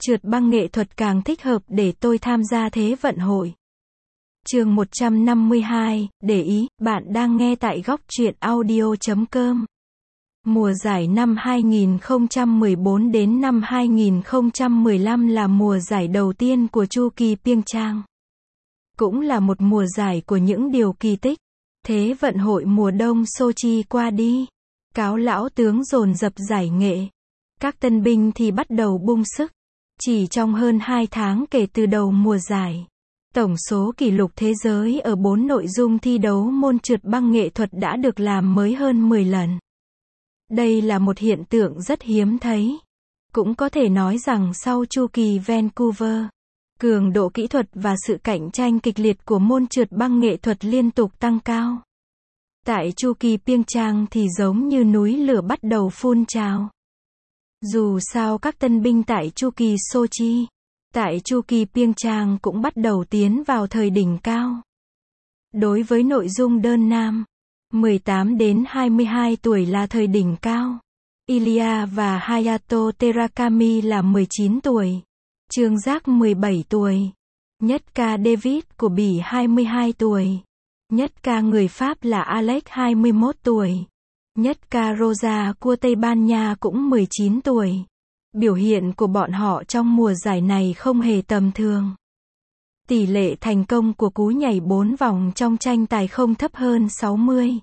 Trượt băng nghệ thuật càng thích hợp để tôi tham gia Thế vận hội. Chương 152, để ý, bạn đang nghe tại góc truyện audio.com. Mùa giải năm 2014 đến năm 2015 là mùa giải đầu tiên của chu kỳ Pyeongchang. Cũng là một mùa giải của những điều kỳ tích. Thế vận hội mùa đông Sochi qua đi. Cáo lão tướng dồn dập giải nghệ. Các tân binh thì bắt đầu bung sức. Chỉ trong hơn 2 tháng kể từ đầu mùa giải, tổng số kỷ lục thế giới ở 4 nội dung thi đấu môn trượt băng nghệ thuật đã được làm mới hơn 10 lần. Đây là một hiện tượng rất hiếm thấy. Cũng có thể nói rằng sau chu kỳ Vancouver, cường độ kỹ thuật và sự cạnh tranh kịch liệt của môn trượt băng nghệ thuật liên tục tăng cao. Tại chu kỳ Pyeongchang thì giống như núi lửa bắt đầu phun trào. Dù sao các tân binh tại chu kỳ Sochi, tại chu kỳ Pyeongchang cũng bắt đầu tiến vào thời đỉnh cao. Đối với nội dung đơn nam, 18 đến 22 tuổi là thời đỉnh cao. Ilya và Hayato Terakami là 19 tuổi. Trương Giác 17 tuổi. Nhất ca David của Bỉ 22 tuổi. Nhất ca người Pháp là Alex 21 tuổi. Nhất ca Rosa của Tây Ban Nha cũng 19 tuổi. Biểu hiện của bọn họ trong mùa giải này không hề tầm thường. Tỷ lệ thành công của cú nhảy 4 vòng trong tranh tài không thấp hơn 60.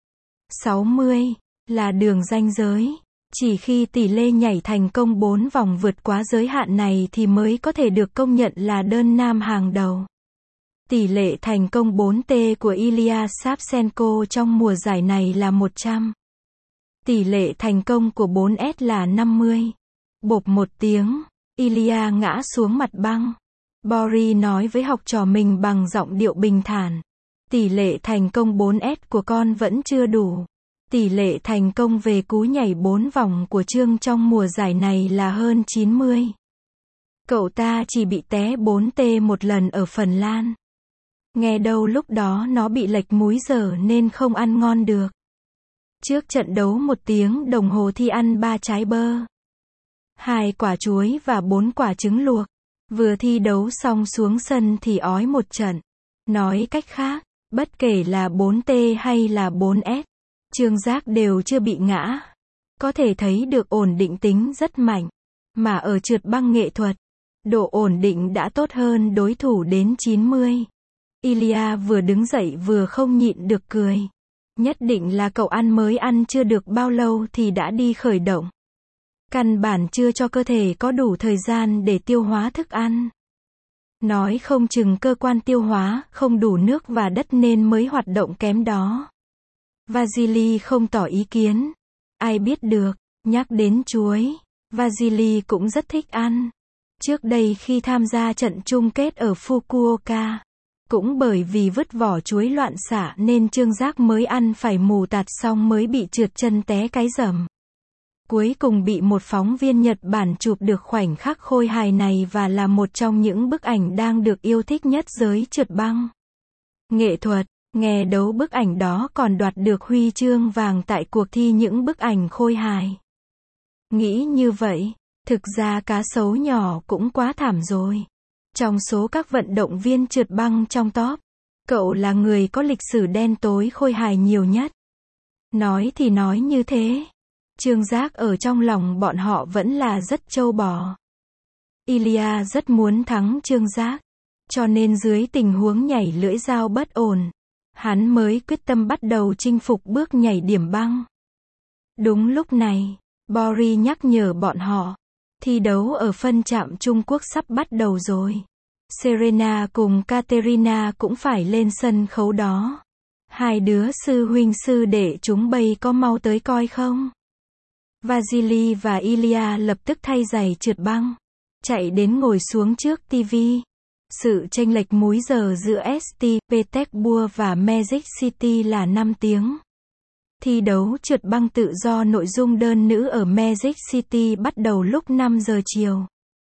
60 là đường ranh giới. Chỉ khi tỷ lệ nhảy thành công 4 vòng vượt quá giới hạn này thì mới có thể được công nhận là đơn nam hàng đầu. Tỷ lệ thành công 4T của Ilya Savchenko trong mùa giải này là 100. Tỷ lệ thành công của 4S là 50. Bộp một tiếng, Ilya ngã xuống mặt băng. Boris nói với học trò mình bằng giọng điệu bình thản. Tỷ lệ thành công 4S của con vẫn chưa đủ. Tỷ lệ thành công về cú nhảy 4 vòng của Trương trong mùa giải này là hơn 90. Cậu ta chỉ bị té 4T một lần ở Phần Lan. Nghe đâu lúc đó nó bị lệch múi giờ nên không ăn ngon được. Trước trận đấu 1 tiếng đồng hồ thi ăn 3 trái bơ, 2 quả chuối và 4 quả trứng luộc. Vừa thi đấu xong xuống sân thì ói một trận. Nói cách khác, bất kể là 4T hay là 4S, Trương Giác đều chưa bị ngã. Có thể thấy được ổn định tính rất mạnh. Mà ở trượt băng nghệ thuật, độ ổn định đã tốt hơn đối thủ đến 90. Ilya vừa đứng dậy vừa không nhịn được cười. Nhất định là cậu mới ăn chưa được bao lâu thì đã đi khởi động. Căn bản chưa cho cơ thể có đủ thời gian để tiêu hóa thức ăn. Nói không chừng cơ quan tiêu hóa không đủ nước và đất nên mới hoạt động kém đó. Vasily không tỏ ý kiến. Ai biết được, nhắc đến chuối, Vasily cũng rất thích ăn. Trước đây khi tham gia trận chung kết ở Fukuoka, cũng bởi vì vứt vỏ chuối loạn xạ nên Trương Giác mới ăn phải mù tạt xong mới bị trượt chân té cái rầm. Cuối cùng bị một phóng viên Nhật Bản chụp được khoảnh khắc khôi hài này và là một trong những bức ảnh đang được yêu thích nhất giới trượt băng nghệ thuật. Nghe đấu bức ảnh đó còn đoạt được huy chương vàng tại cuộc thi những bức ảnh khôi hài. Nghĩ như vậy, thực ra cá sấu nhỏ cũng quá thảm rồi. Trong số các vận động viên trượt băng trong top, cậu là người có lịch sử đen tối khôi hài nhiều nhất. Nói thì nói như thế. Trương Giác ở trong lòng bọn họ vẫn là rất trâu bò. Ilya rất muốn thắng Trương Giác. Cho nên dưới tình huống nhảy lưỡi dao bất ổn, hắn mới quyết tâm bắt đầu chinh phục bước nhảy điểm băng. Đúng lúc này, Boris nhắc nhở bọn họ. Thi đấu ở phân trạm Trung Quốc sắp bắt đầu rồi. Serena cùng Katerina cũng phải lên sân khấu đó. Hai đứa sư huynh sư đệ chúng bay có mau tới coi không? Vasily và Ilya lập tức thay giày trượt băng, chạy đến ngồi xuống trước TV. Sự chênh lệch múi giờ giữa St. Petersburg và Magic City là 5 tiếng. Thi đấu trượt băng tự do nội dung đơn nữ ở Magic City bắt đầu lúc 5 giờ chiều.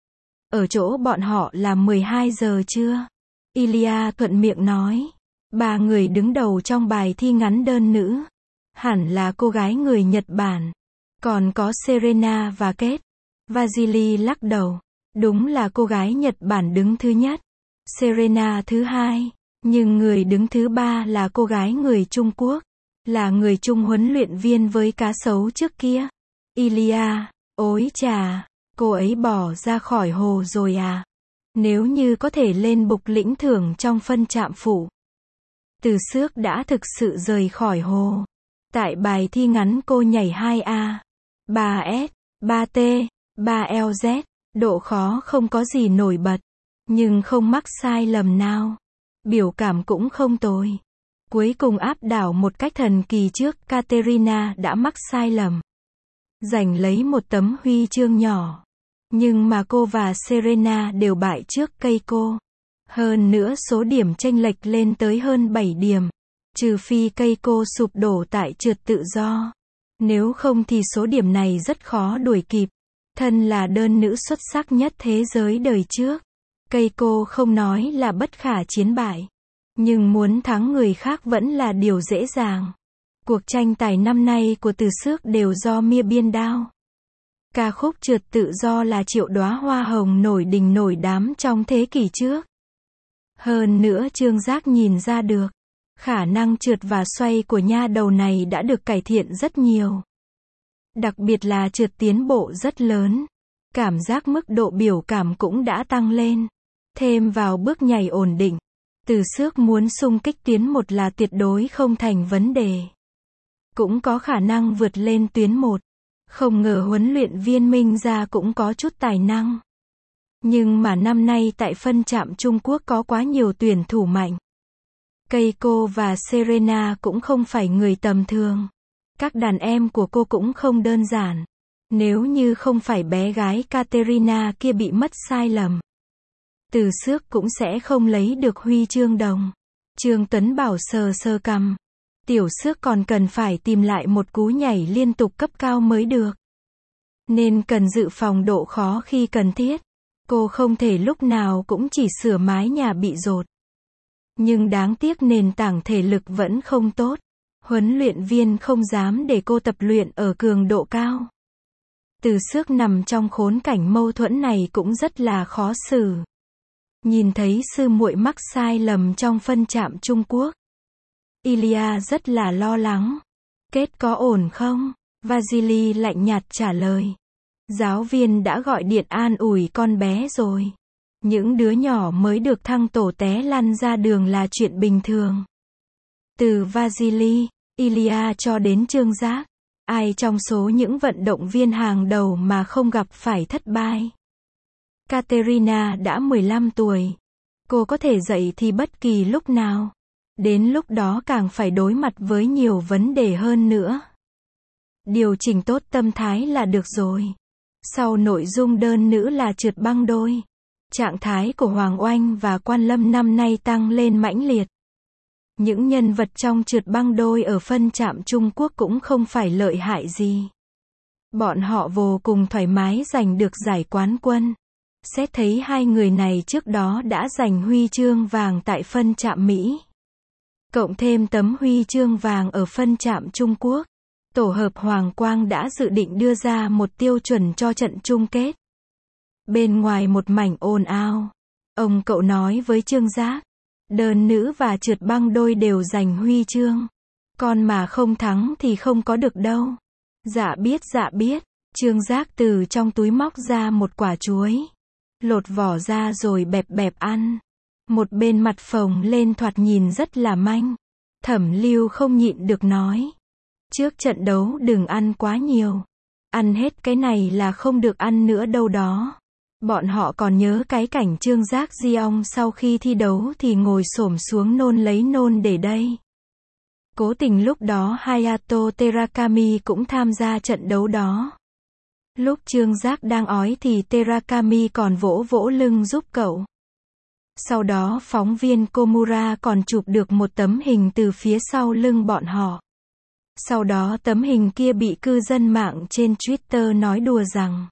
Ở chỗ bọn họ là 12 giờ trưa. Ilya thuận miệng nói. 3 người đứng đầu trong bài thi ngắn đơn nữ. Hẳn là cô gái người Nhật Bản. Còn có Serena và Kate. Vasily lắc đầu. Đúng là cô gái Nhật Bản đứng thứ nhất, Serena thứ hai, nhưng người đứng thứ ba là cô gái người Trung Quốc, là người Trung huấn luyện viên với cá sấu trước kia. Ilia, ối chà, cô ấy bỏ ra khỏi hồ rồi à? Nếu như có thể lên bục lĩnh thưởng trong phân trạm phụ. Từ Xước đã thực sự rời khỏi hồ. Tại bài thi ngắn cô nhảy 2A, 3S, 3T, 3LZ, độ khó không có gì nổi bật, nhưng không mắc sai lầm nào. Biểu cảm cũng không tồi. Cuối cùng áp đảo một cách thần kỳ trước Katerina đã mắc sai lầm. Giành lấy một tấm huy chương nhỏ. Nhưng mà cô và Serena đều bại trước Keiko. Hơn nữa số điểm chênh lệch lên tới hơn 7 điểm. Trừ phi Keiko sụp đổ tại trượt tự do. Nếu không thì số điểm này rất khó đuổi kịp. Thân là đơn nữ xuất sắc nhất thế giới đời trước. Keiko không nói là bất khả chiến bại. Nhưng muốn thắng người khác vẫn là điều dễ dàng. Cuộc tranh tài năm nay của Từ Xước đều do Mia Biên Đao. Ca khúc trượt tự do là triệu đóa hoa hồng nổi đình nổi đám trong thế kỷ trước. Hơn nữa Trương Giác nhìn ra được, khả năng trượt và xoay của nha đầu này đã được cải thiện rất nhiều. Đặc biệt là trượt tiến bộ rất lớn. Cảm giác mức độ biểu cảm cũng đã tăng lên. Thêm vào bước nhảy ổn định. Từ Xước muốn xung kích tuyến 1 là tuyệt đối không thành vấn đề. Cũng có khả năng vượt lên tuyến 1. Không ngờ huấn luyện viên Minh Gia cũng có chút tài năng. Nhưng mà năm nay tại phân trạm Trung Quốc có quá nhiều tuyển thủ mạnh. Keiko và Serena cũng không phải người tầm thường. Các đàn em của cô cũng không đơn giản. Nếu như không phải bé gái Katerina kia bị mất sai lầm, Từ Xước cũng sẽ không lấy được huy chương đồng. Trương Tuấn Bảo sờ sờ cằm. Tiểu Xước còn cần phải tìm lại một cú nhảy liên tục cấp cao mới được. Nên cần dự phòng độ khó khi cần thiết. Cô không thể lúc nào cũng chỉ sửa mái nhà bị dột. Nhưng đáng tiếc nền tảng thể lực vẫn không tốt. Huấn luyện viên không dám để cô tập luyện ở cường độ cao. Từ Xước nằm trong khốn cảnh mâu thuẫn này cũng rất là khó xử. Nhìn thấy sư muội mắc sai lầm trong phân trạm Trung Quốc, Ilia rất là lo lắng. Kết có ổn không? Vasily lạnh nhạt trả lời. Giáo viên đã gọi điện an ủi con bé rồi. Những đứa nhỏ mới được thăng tổ té lăn ra đường là chuyện bình thường. Từ Vasily, Ilia cho đến Trương Giác, ai trong số những vận động viên hàng đầu mà không gặp phải thất bại? Katerina đã 15 tuổi. Cô có thể dậy thì bất kỳ lúc nào. Đến lúc đó càng phải đối mặt với nhiều vấn đề hơn nữa. Điều chỉnh tốt tâm thái là được rồi. Sau nội dung đơn nữ là trượt băng đôi, trạng thái của Hoàng Oanh và Quan Lâm năm nay tăng lên mãnh liệt. Những nhân vật trong trượt băng đôi ở phân trạm Trung Quốc cũng không phải lợi hại gì. Bọn họ vô cùng thoải mái giành được giải quán quân. Xét thấy hai người này trước đó đã giành huy chương vàng tại phân trạm Mỹ. Cộng thêm tấm huy chương vàng ở phân trạm Trung Quốc. Tổ hợp Hoàng Quang đã dự định đưa ra một tiêu chuẩn cho trận chung kết. Bên ngoài một mảnh ồn ào, ông cậu nói với Trương Giác, đơn nữ và trượt băng đôi đều giành huy chương. Con mà không thắng thì không có được đâu. Dạ biết. Trương Giác từ trong túi móc ra một quả chuối. Lột vỏ ra rồi bẹp bẹp ăn. Một bên mặt phồng lên thoạt nhìn rất là manh. Thẩm Lưu không nhịn được nói. Trước trận đấu đừng ăn quá nhiều. Ăn hết cái này là không được ăn nữa đâu đó. Bọn họ còn nhớ cái cảnh Trương Giác Giong sau khi thi đấu thì ngồi xổm xuống nôn lấy nôn để đây. Cố tình lúc đó Hayato Terakami cũng tham gia trận đấu đó. Lúc Trương Giác đang ói thì Terakami còn vỗ vỗ lưng giúp cậu. Sau đó phóng viên Komura còn chụp được một tấm hình từ phía sau lưng bọn họ. Sau đó tấm hình kia bị cư dân mạng trên Twitter nói đùa rằng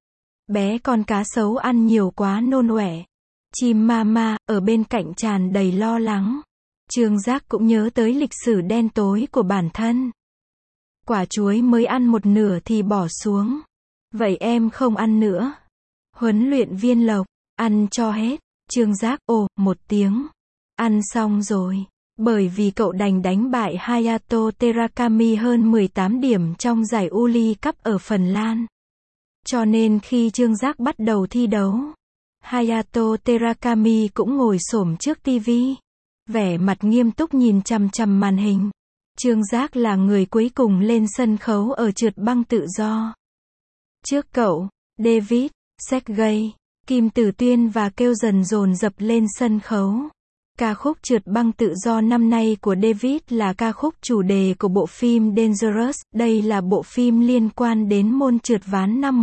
bé con cá sấu ăn nhiều quá nôn ọe. Chim mama ở bên cạnh tràn đầy lo lắng. Trương Giác cũng nhớ tới lịch sử đen tối của bản thân. Quả chuối mới ăn một nửa thì bỏ xuống. Vậy em không ăn nữa. Huấn luyện viên Lộc, ăn cho hết. Trương Giác, ồ, một tiếng. Ăn xong rồi. Bởi vì cậu đành đánh bại Hayato Terakami hơn 18 điểm trong giải Uli Cup ở Phần Lan. Cho nên khi Trương Giác bắt đầu thi đấu, Hayato Terakami cũng ngồi xổm trước tivi, vẻ mặt nghiêm túc nhìn chằm chằm màn hình. Trương Giác là người cuối cùng lên sân khấu ở trượt băng tự do. Trước cậu, David, Sergei, Kim Tử Tuyên và Kêu Dần dồn dập lên sân khấu. Ca khúc trượt băng tự do năm nay của David là ca khúc chủ đề của bộ phim Dangerous. Đây là bộ phim liên quan đến môn trượt ván năm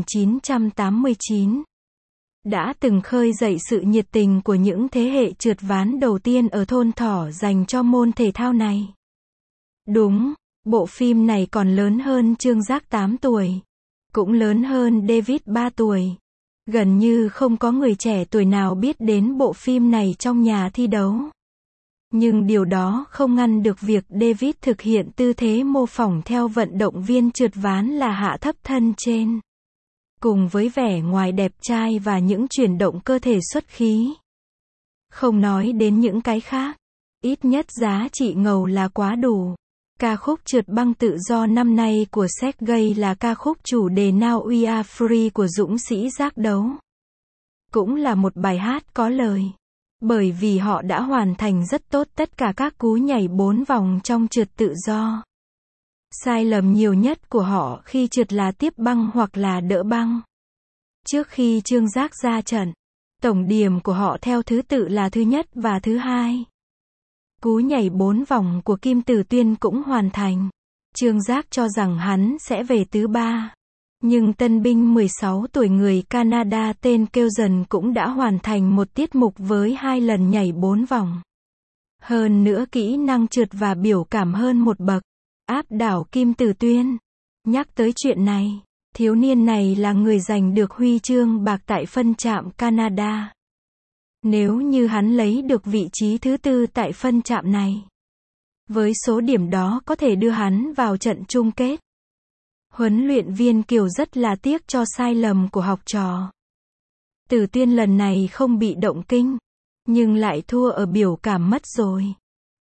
1989. Đã từng khơi dậy sự nhiệt tình của những thế hệ trượt ván đầu tiên ở thôn Thỏ dành cho môn thể thao này. Đúng, bộ phim này còn lớn hơn Trương Giác 8 tuổi. Cũng lớn hơn David 3 tuổi. Gần như không có người trẻ tuổi nào biết đến bộ phim này trong nhà thi đấu. Nhưng điều đó không ngăn được việc David thực hiện tư thế mô phỏng theo vận động viên trượt ván là hạ thấp thân trên. Cùng với vẻ ngoài đẹp trai và những chuyển động cơ thể xuất khí. Không nói đến những cái khác, ít nhất giá trị ngầu là quá đủ. Ca khúc trượt băng tự do năm nay của Sergei là ca khúc chủ đề Now We Are Free của dũng sĩ giác đấu. Cũng là một bài hát có lời. Bởi vì họ đã hoàn thành rất tốt tất cả các cú nhảy 4 vòng trong trượt tự do. Sai lầm nhiều nhất của họ khi trượt là tiếp băng hoặc là đỡ băng. Trước khi Trương Giác ra trận, tổng điểm của họ theo thứ tự là thứ nhất và thứ hai. Cú nhảy 4 vòng của Kim Tử Tuyên cũng hoàn thành. Trương Giác cho rằng hắn sẽ về thứ 3. Nhưng tân binh 16 tuổi người Canada tên Kêu Dần cũng đã hoàn thành một tiết mục với 2 lần nhảy 4 vòng. Hơn nữa kỹ năng trượt và biểu cảm hơn một bậc. Áp đảo Kim Tử Tuyên. Nhắc tới chuyện này, thiếu niên này là người giành được huy chương bạc tại phân chạm Canada. Nếu như hắn lấy được vị trí thứ 4 tại phân chạm này, với số điểm đó có thể đưa hắn vào trận chung kết. Huấn luyện viên Kiều rất là tiếc cho sai lầm của học trò. Tử Tuyên lần này không bị động kinh, nhưng lại thua ở biểu cảm mất rồi.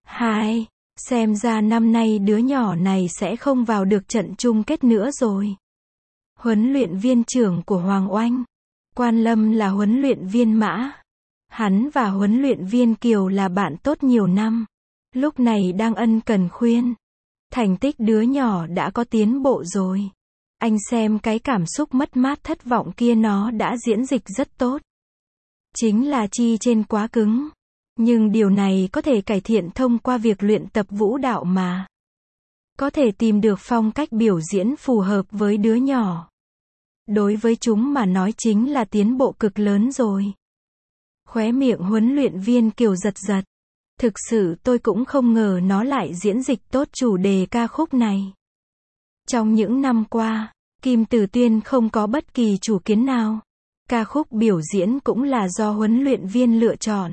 Xem ra năm nay đứa nhỏ này sẽ không vào được trận chung kết nữa rồi. Huấn luyện viên trưởng của Hoàng Oanh, Quan Lâm là huấn luyện viên mã. Hắn và huấn luyện viên Kiều là bạn tốt nhiều năm. Lúc này đang ân cần khuyên. Thành tích đứa nhỏ đã có tiến bộ rồi. Anh xem cái cảm xúc mất mát thất vọng kia nó đã diễn dịch rất tốt. Chính là chi trên quá cứng. Nhưng điều này có thể cải thiện thông qua việc luyện tập vũ đạo mà. Có thể tìm được phong cách biểu diễn phù hợp với đứa nhỏ. Đối với chúng mà nói chính là tiến bộ cực lớn rồi. Khóe miệng huấn luyện viên Kiều giật giật. Thực sự tôi cũng không ngờ nó lại diễn dịch tốt chủ đề ca khúc này. Trong những năm qua, Kim Tử Tuyên không có bất kỳ chủ kiến nào. Ca khúc biểu diễn cũng là do huấn luyện viên lựa chọn.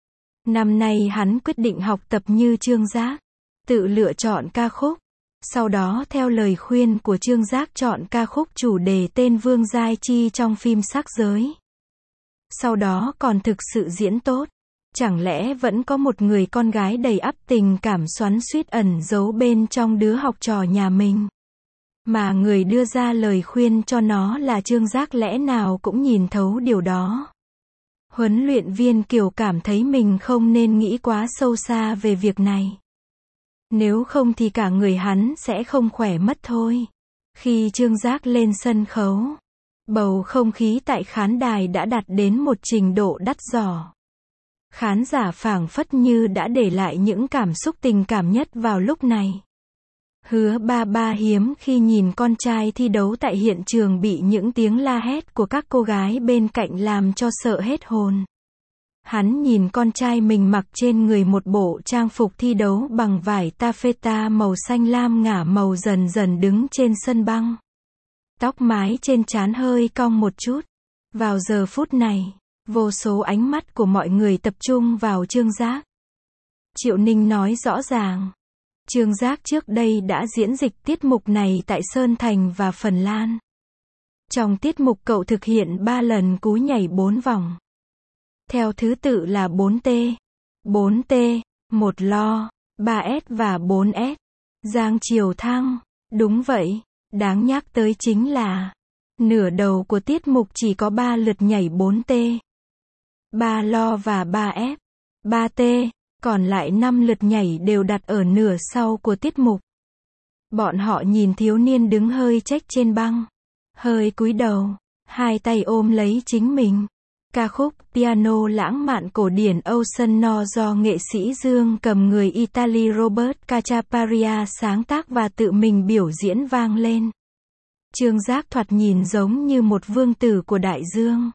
Năm nay hắn quyết định học tập như Trương Giác, tự lựa chọn ca khúc. Sau đó theo lời khuyên của Trương Giác chọn ca khúc chủ đề tên Vương Giai Chi trong phim Sắc Giới. Sau đó còn thực sự diễn tốt. Chẳng lẽ vẫn có một người con gái đầy ắp tình cảm xoắn xuýt ẩn giấu bên trong đứa học trò nhà mình. Mà người đưa ra lời khuyên cho nó là Trương Giác lẽ nào cũng nhìn thấu điều đó. Huấn luyện viên Kiều cảm thấy mình không nên nghĩ quá sâu xa về việc này. Nếu không thì cả người hắn sẽ không khỏe mất thôi. Khi Trương Giác lên sân khấu, bầu không khí tại khán đài đã đạt đến một trình độ đắt đỏ. Khán giả phảng phất như đã để lại những cảm xúc tình cảm nhất vào lúc này. Hứa Ba Ba hiếm khi nhìn con trai thi đấu tại hiện trường bị những tiếng la hét của các cô gái bên cạnh làm cho sợ hết hồn. Hắn nhìn con trai mình mặc trên người một bộ trang phục thi đấu bằng vải taffeta màu xanh lam ngả màu dần dần đứng trên sân băng. Tóc mái trên trán hơi cong một chút. Vào giờ phút này, vô số ánh mắt của mọi người tập trung vào Trương Giác. Triệu Ninh nói rõ ràng. Trương Giác trước đây đã diễn dịch tiết mục này tại Sơn Thành và Phần Lan. Trong tiết mục cậu thực hiện 3 lần cú nhảy 4 vòng. Theo thứ tự là 4T, 4T, 1 lo, 3S và 4S. Giang Triều Thăng. Đúng vậy, đáng nhắc tới chính là nửa đầu của tiết mục chỉ có 3 lượt nhảy 4T, 3 lo và 3F, 3T, còn lại 5 lượt nhảy đều đặt ở nửa sau của tiết mục. Bọn họ nhìn thiếu niên đứng hơi chếch trên băng, hơi cúi đầu, hai tay ôm lấy chính mình. Ca khúc piano lãng mạn cổ điển Ocean No do nghệ sĩ dương cầm người Italy Robert Cacciaparia sáng tác và tự mình biểu diễn vang lên. Trương Giác thoạt nhìn giống như một vương tử của đại dương.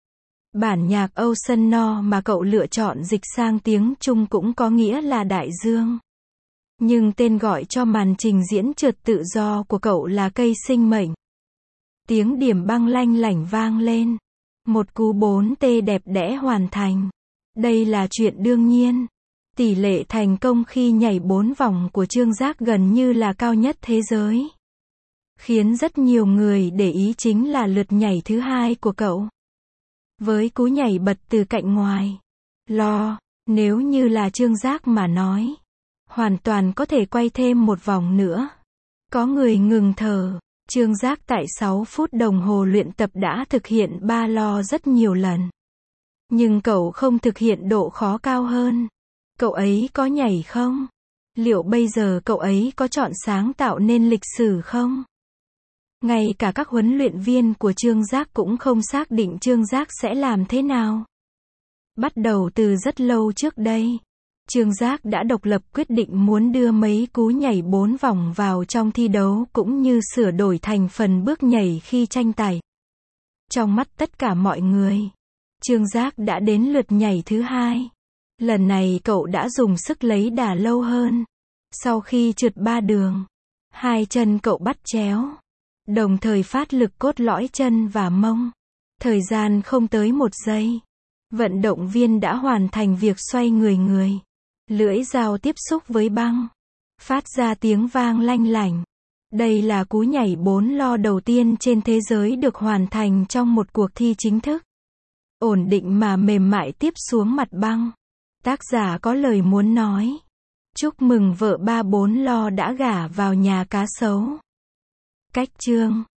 Bản nhạc Ocean No mà cậu lựa chọn dịch sang tiếng Trung cũng có nghĩa là đại dương. Nhưng tên gọi cho màn trình diễn trượt tự do của cậu là cây sinh mệnh. Tiếng điểm băng lanh lảnh vang lên. Một cú 4T đẹp đẽ hoàn thành. Đây là chuyện đương nhiên. Tỷ lệ thành công khi nhảy 4 vòng của Trương Giác gần như là cao nhất thế giới. Khiến rất nhiều người để ý chính là lượt nhảy thứ hai của cậu. Với cú nhảy bật từ cạnh ngoài. Lo, nếu như là Trương Giác mà nói. Hoàn toàn có thể quay thêm một vòng nữa. Có người ngừng thở. Trương Giác tại 6 phút đồng hồ luyện tập đã thực hiện 3 lo rất nhiều lần. Nhưng cậu không thực hiện độ khó cao hơn. Cậu ấy có nhảy không? Liệu bây giờ cậu ấy có chọn sáng tạo nên lịch sử không? Ngay cả các huấn luyện viên của Trương Giác cũng không xác định Trương Giác sẽ làm thế nào. Bắt đầu từ rất lâu trước đây, Trương Giác đã độc lập quyết định muốn đưa mấy cú nhảy 4 vòng vào trong thi đấu cũng như sửa đổi thành phần bước nhảy khi tranh tài. Trong mắt tất cả mọi người, Trương Giác đã đến lượt nhảy thứ hai. Lần này cậu đã dùng sức lấy đà lâu hơn. Sau khi trượt 3 đường, hai chân cậu bắt chéo, đồng thời phát lực cốt lõi chân và mông. Thời gian không tới 1 giây. Vận động viên đã hoàn thành việc xoay người. Lưỡi dao tiếp xúc với băng, phát ra tiếng vang lanh lảnh. Đây là cú nhảy 4 lo đầu tiên trên thế giới được hoàn thành trong một cuộc thi chính thức. Ổn định mà mềm mại tiếp xuống mặt băng. Tác giả có lời muốn nói. Chúc mừng vợ 34 lo đã gả vào nhà cá sấu. Cách chương